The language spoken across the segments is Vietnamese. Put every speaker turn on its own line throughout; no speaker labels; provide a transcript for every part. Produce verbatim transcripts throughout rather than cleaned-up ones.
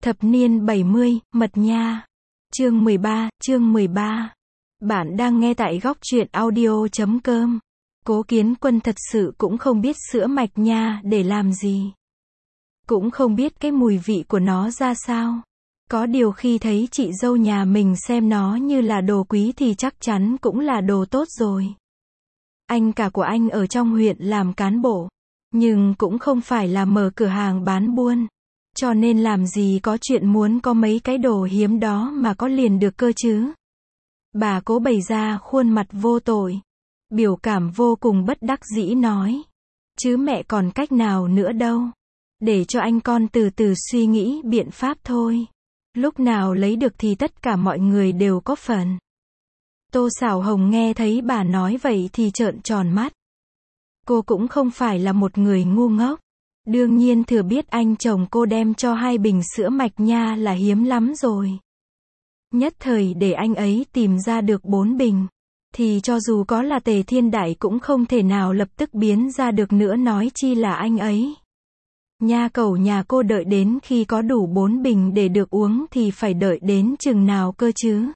Thập niên bảy mươi, Mật Nha. Chương mười ba, chương mười ba. Bạn đang nghe tại góc truyện audio chấm com. Cố Kiến Quân thật sự cũng không biết sữa mạch nha để làm gì. Cũng không biết cái mùi vị của nó ra sao. Có điều khi thấy chị dâu nhà mình xem nó như là đồ quý thì chắc chắn cũng là đồ tốt rồi. Anh cả của anh ở trong huyện làm cán bộ, nhưng cũng không phải là mở cửa hàng bán buôn. Cho nên làm gì có chuyện muốn có mấy cái đồ hiếm đó mà có liền được cơ chứ. Bà Cố bày ra khuôn mặt vô tội, biểu cảm vô cùng bất đắc dĩ nói. Chứ mẹ còn cách nào nữa đâu. Để cho anh con từ từ suy nghĩ biện pháp thôi. Lúc nào lấy được thì tất cả mọi người đều có phần. Tô Sảo Hồng nghe thấy bà nói vậy thì trợn tròn mắt. Cô cũng không phải là một người ngu ngốc. Đương nhiên thừa biết anh chồng cô đem cho hai bình sữa mạch nha là hiếm lắm rồi. Nhất thời để anh ấy tìm ra được bốn bình, thì cho dù có là Tề Thiên Đại cũng không thể nào lập tức biến ra được nữa, nói chi là anh ấy. Nha cẩu nhà cô đợi đến khi có đủ bốn bình để được uống thì phải đợi đến chừng nào cơ chứ?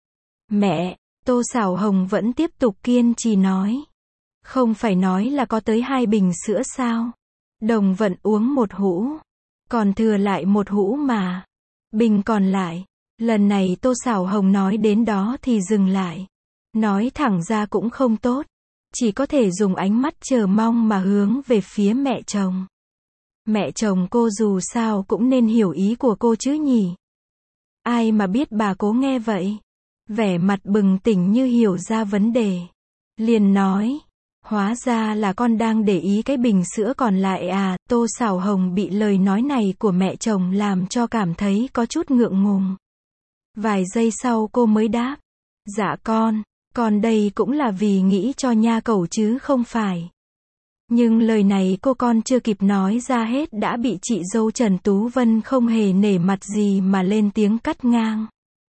Mẹ, Tô Sảo Hồng vẫn tiếp tục kiên trì nói. Không phải nói là có tới hai bình sữa sao? Đồng Vận uống một hũ, còn thừa lại một hũ mà. Bình còn lại. Lần này Tô Sảo Hồng nói đến đó thì dừng lại. Nói thẳng ra cũng không tốt. Chỉ có thể dùng ánh mắt chờ mong mà hướng về phía mẹ chồng. Mẹ chồng cô dù sao cũng nên hiểu ý của cô chứ nhỉ? Ai mà biết bà Cố nghe vậy, vẻ mặt bừng tỉnh như hiểu ra vấn đề. Liền nói. Hóa ra là con đang để ý cái bình sữa còn lại à? Tô Sảo Hồng bị lời nói này của mẹ chồng làm cho cảm thấy có chút ngượng ngùng. Vài giây sau cô mới đáp. Dạ con, con đây cũng là vì nghĩ cho nha cẩu chứ không phải. Nhưng lời này cô con chưa kịp nói ra hết đã bị chị dâu Trần Tú Vân không hề nể mặt gì mà lên tiếng cắt ngang.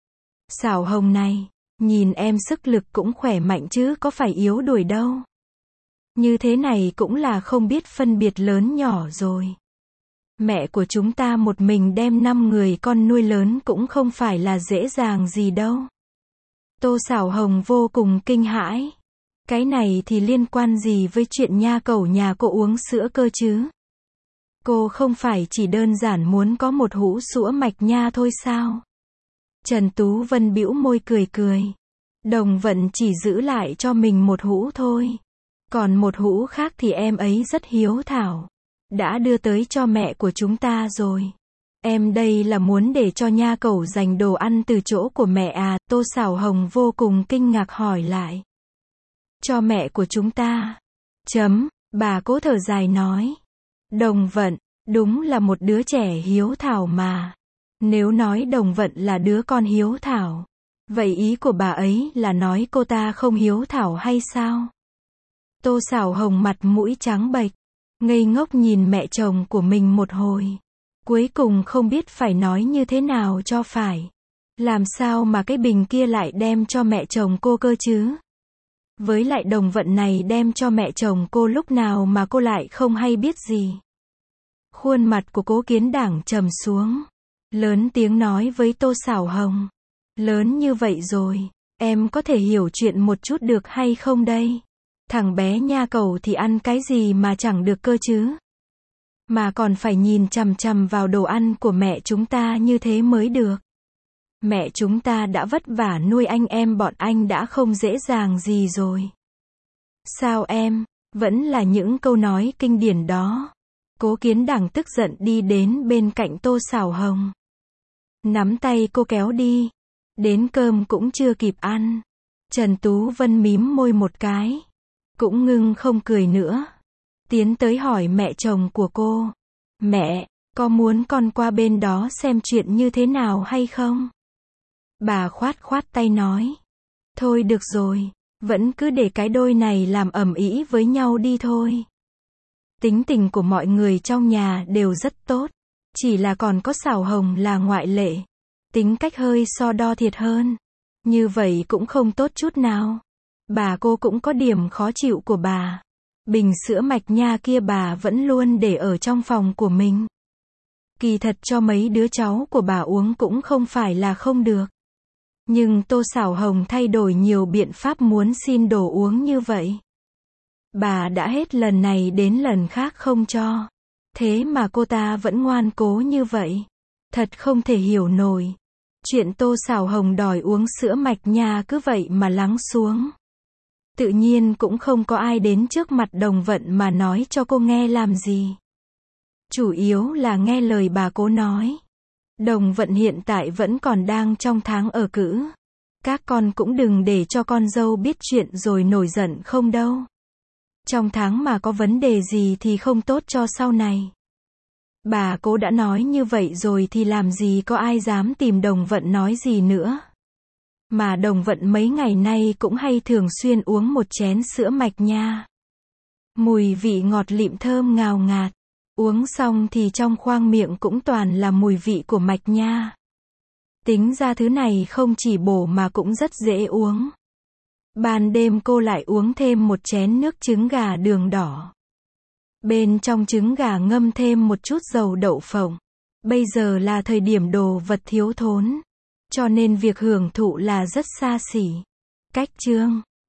Sảo Hồng này, nhìn em sức lực cũng khỏe mạnh chứ có phải yếu đuổi đâu. Như thế này cũng là không biết phân biệt lớn nhỏ rồi. Mẹ của chúng ta một mình đem năm người con nuôi lớn cũng không phải là dễ dàng gì đâu. Tô Sảo Hồng vô cùng kinh hãi. Cái này thì liên quan gì với chuyện nha cẩu nhà cô uống sữa cơ chứ? Cô không phải chỉ đơn giản muốn có một hũ sữa mạch nha thôi sao? Trần Tú Vân bĩu môi cười cười. Đồng Vận chỉ giữ lại cho mình một hũ thôi. Còn một hũ khác thì em ấy rất hiếu thảo. Đã đưa tới cho mẹ của chúng ta rồi. Em đây là muốn để cho nha cẩu dành đồ ăn từ chỗ của mẹ à? Tô Sảo Hồng vô cùng kinh ngạc hỏi lại. Cho mẹ của chúng ta. Chấm, bà Cố thở dài nói. Đồng Vận, đúng là một đứa trẻ hiếu thảo mà. Nếu nói Đồng Vận là đứa con hiếu thảo, vậy ý của bà ấy là nói cô ta không hiếu thảo hay sao? Tô Sảo Hồng mặt mũi trắng bệch, ngây ngốc nhìn mẹ chồng của mình một hồi. Cuối cùng không biết phải nói như thế nào cho phải. Làm sao mà cái bình kia lại đem cho mẹ chồng cô cơ chứ? Với lại Đồng Vận này đem cho mẹ chồng cô lúc nào mà cô lại không hay biết gì. Khuôn mặt của Cố Kiến Đảng trầm xuống. Lớn tiếng nói với Tô Sảo Hồng. Lớn như vậy rồi, em có thể hiểu chuyện một chút được hay không đây? Thằng bé nha cẩu thì ăn cái gì mà chẳng được cơ chứ? Mà còn phải nhìn chằm chằm vào đồ ăn của mẹ chúng ta như thế mới được. Mẹ chúng ta đã vất vả nuôi anh em bọn anh đã không dễ dàng gì rồi. Sao em, vẫn là những câu nói kinh điển đó. Cố Kiến Đảng tức giận đi đến bên cạnh Tô Sảo Hồng. Nắm tay cô kéo đi. Đến cơm cũng chưa kịp ăn. Trần Tú Vân mím môi một cái. Cũng ngưng không cười nữa. Tiến tới hỏi mẹ chồng của cô. Mẹ, có muốn con qua bên đó xem chuyện như thế nào hay không? Bà khoát khoát tay nói. Thôi được rồi, vẫn cứ để cái đôi này làm ầm ĩ với nhau đi thôi. Tính tình của mọi người trong nhà đều rất tốt. Chỉ là còn có Sảo Hồng là ngoại lệ. Tính cách hơi so đo thiệt hơn. Như vậy cũng không tốt chút nào. Bà cô cũng có điểm khó chịu của bà. Bình sữa mạch nha kia bà vẫn luôn để ở trong phòng của mình. Kỳ thật cho mấy đứa cháu của bà uống cũng không phải là không được. Nhưng Tô Sảo Hồng thay đổi nhiều biện pháp muốn xin đồ uống như vậy. Bà đã hết lần này đến lần khác không cho. Thế mà cô ta vẫn ngoan cố như vậy. Thật không thể hiểu nổi. Chuyện Tô Sảo Hồng đòi uống sữa mạch nha cứ vậy mà lắng xuống. Tự nhiên cũng không có ai đến trước mặt Đồng Vận mà nói cho cô nghe làm gì. Chủ yếu là nghe lời bà cố nói. Đồng Vận hiện tại vẫn còn đang trong tháng ở cữ. Các con cũng đừng để cho con dâu biết chuyện rồi nổi giận không đâu. Trong tháng mà có vấn đề gì thì không tốt cho sau này. Bà cố đã nói như vậy rồi thì làm gì có ai dám tìm Đồng Vận nói gì nữa. Mà Đồng Vận mấy ngày nay cũng hay thường xuyên uống một chén sữa mạch nha. Mùi vị ngọt lịm thơm ngào ngạt. Uống xong thì trong khoang miệng cũng toàn là mùi vị của mạch nha. Tính ra thứ này không chỉ bổ mà cũng rất dễ uống. Ban đêm cô lại uống thêm một chén nước trứng gà đường đỏ. Bên trong trứng gà ngâm thêm một chút dầu đậu phộng. Bây giờ là thời điểm đồ vật thiếu thốn. Cho nên việc hưởng thụ là rất xa xỉ. Cách chương